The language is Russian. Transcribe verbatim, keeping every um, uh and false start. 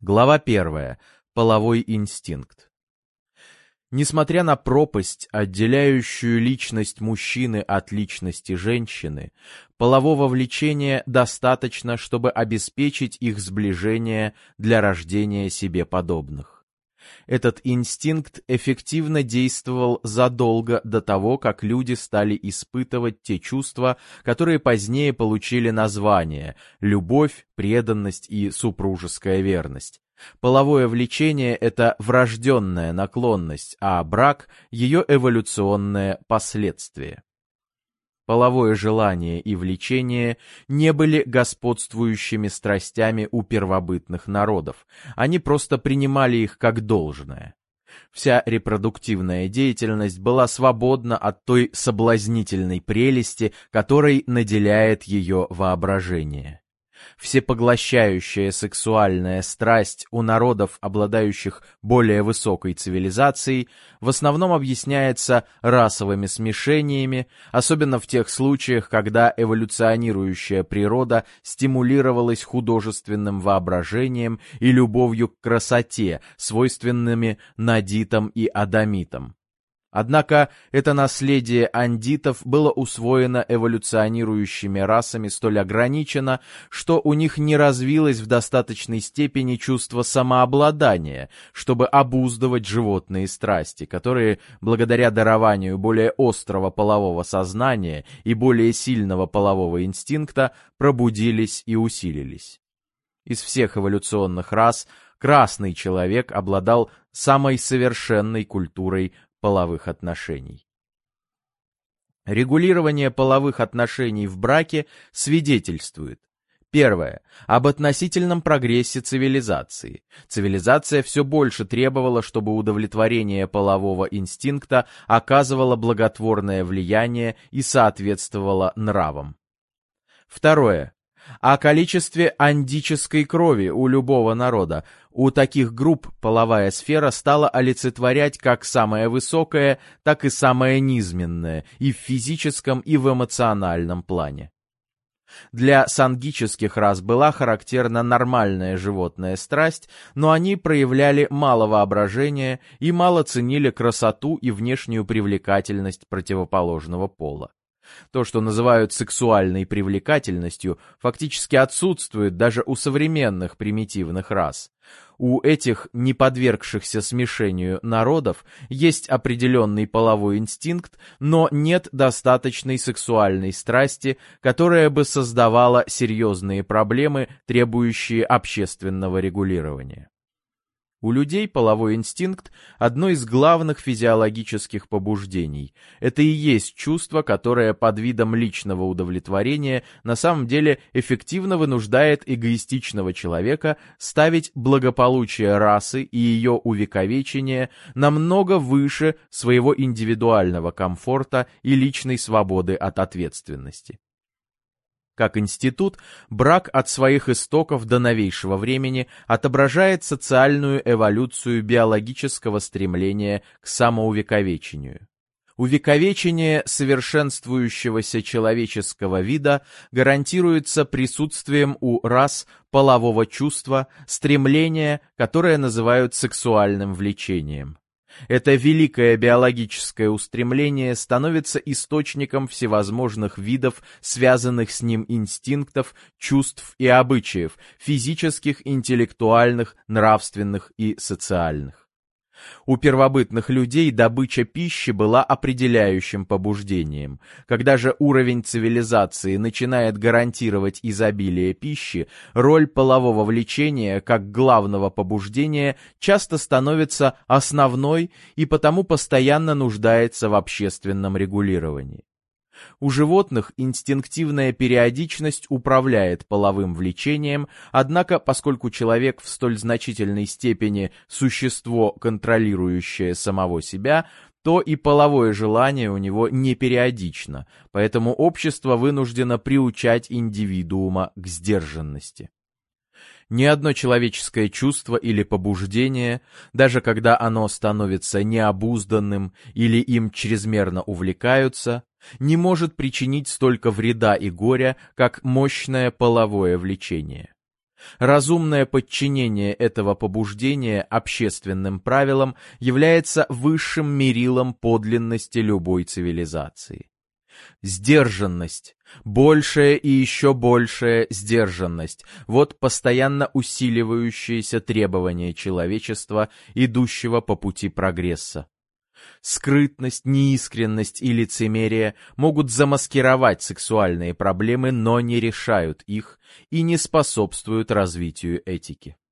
Глава первая. Половой инстинкт. Несмотря на пропасть, отделяющую личность мужчины от личности женщины, полового влечения достаточно, чтобы обеспечить их сближение для рождения себе подобных. Этот инстинкт эффективно действовал задолго до того, как люди стали испытывать те чувства, которые позднее получили названия – любовь, преданность и супружеская верность. Половое влечение – это врожденная наклонность, а брак – ее эволюционное последствие. Половое желание и влечение не были господствующими страстями у первобытных народов, они просто принимали их как должное. Вся репродуктивная деятельность была свободна от той соблазнительной прелести, которой наделяет ее воображение. Всепоглощающая сексуальная страсть у народов, обладающих более высокой цивилизацией, в основном объясняется расовыми смешениями, особенно в тех случаях, когда эволюционирующая природа стимулировалась художественным воображением и любовью к красоте, свойственными надитам и адамитам. Однако это наследие андитов было усвоено эволюционирующими расами столь ограничено, что у них не развилось в достаточной степени чувство самообладания, чтобы обуздывать животные страсти, которые, благодаря дарованию более острого полового сознания и более сильного полового инстинкта, пробудились и усилились. Из всех эволюционных рас красный человек обладал самой совершенной культурой половых отношений. Регулирование половых отношений в браке свидетельствует: первое. Об относительном прогрессе цивилизации. Цивилизация все больше требовала, чтобы удовлетворение полового инстинкта оказывало благотворное влияние и соответствовало нравам. Второе. О количестве андической крови у любого народа. У таких групп половая сфера стала олицетворять как самое высокое, так и самое низменное и в физическом, и в эмоциональном плане. Для сангических рас была характерна нормальная животная страсть, но они проявляли мало воображения и мало ценили красоту и внешнюю привлекательность противоположного пола. То, что называют сексуальной привлекательностью, фактически отсутствует даже у современных примитивных рас. У этих не подвергшихся смешению народов есть определенный половой инстинкт, но нет достаточной сексуальной страсти, которая бы создавала серьезные проблемы, требующие общественного регулирования. У людей половой инстинкт – одно из главных физиологических побуждений. Это и есть чувство, которое под видом личного удовлетворения на самом деле эффективно вынуждает эгоистичного человека ставить благополучие расы и ее увековечение намного выше своего индивидуального комфорта и личной свободы от ответственности. Как институт, брак от своих истоков до новейшего времени отображает социальную эволюцию биологического стремления к самоувековечению. Увековечение совершенствующегося человеческого вида гарантируется присутствием у рас полового чувства, стремления, которое называют сексуальным влечением. Это великое биологическое устремление становится источником всевозможных видов, связанных с ним инстинктов, чувств и обычаев, физических, интеллектуальных, нравственных и социальных. У первобытных людей добыча пищи была определяющим побуждением. Когда же уровень цивилизации начинает гарантировать изобилие пищи, роль полового влечения как главного побуждения часто становится основной и потому постоянно нуждается в общественном регулировании. У животных инстинктивная периодичность управляет половым влечением, однако, поскольку человек в столь значительной степени существо, контролирующее самого себя, то и половое желание у него не периодично, поэтому общество вынуждено приучать индивидуума к сдержанности. Ни одно человеческое чувство или побуждение, даже когда оно становится необузданным или им чрезмерно увлекаются, не может причинить столько вреда и горя, как мощное половое влечение. Разумное подчинение этого побуждения общественным правилам является высшим мерилом подлинности любой цивилизации. Сдержанность, большая и еще большая сдержанность – вот постоянно усиливающиеся требования человечества, идущего по пути прогресса. Скрытность, неискренность и лицемерие могут замаскировать сексуальные проблемы, но не решают их и не способствуют развитию этики.